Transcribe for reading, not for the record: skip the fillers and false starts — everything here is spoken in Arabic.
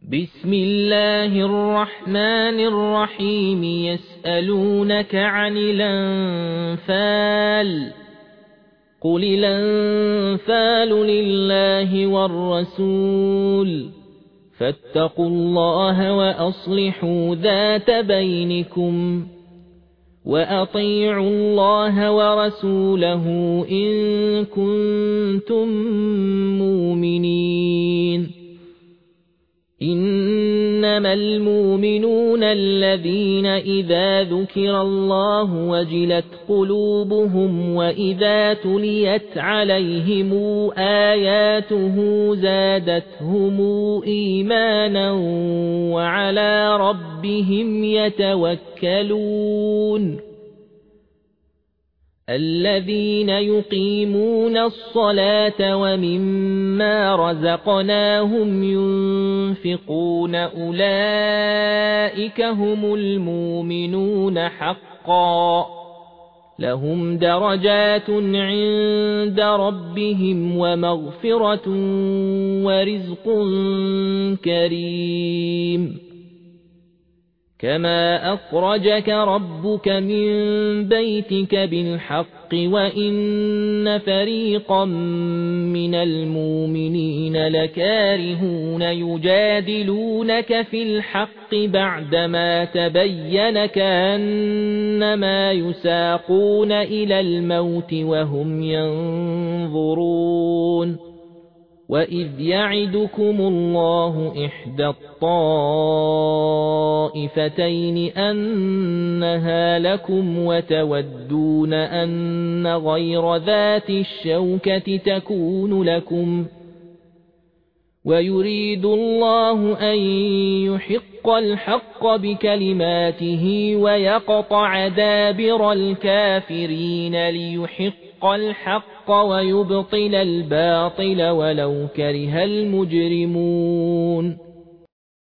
بسم الله الرحمن الرحيم يسألونك عن الأنفال قل الأنفال لله والرسول فاتقوا الله وأصلحوا ذات بينكم وأطيعوا الله ورسوله إن كنتم مؤمنين إنما المؤمنون الذين إذا ذكر الله وجلت قلوبهم وإذا تليت عليهم آياته زادتهم إيمانا وعلى ربهم يتوكلون الذين يقيمون الصلاة ومما رزقناهم ينفقون أولئك هم المؤمنون حقا لهم درجات عند ربهم ومغفرة ورزق كريم كما أخرجك ربك من بيتك بالحق وإن فريقا من المؤمنين لكارهون يجادلونك في الحق بعدما تبين كأنما يساقون إلى الموت وهم ينظرون وإذ يعدكم الله إحدى الطائفتين أنها لكم وتودون أن غير ذات الشوكة تكون لكم ويريد الله أن يحق الحق بكلماته ويقطع دابر الكافرين ليحق الحق ويبطل الباطل ولو كره المجرمون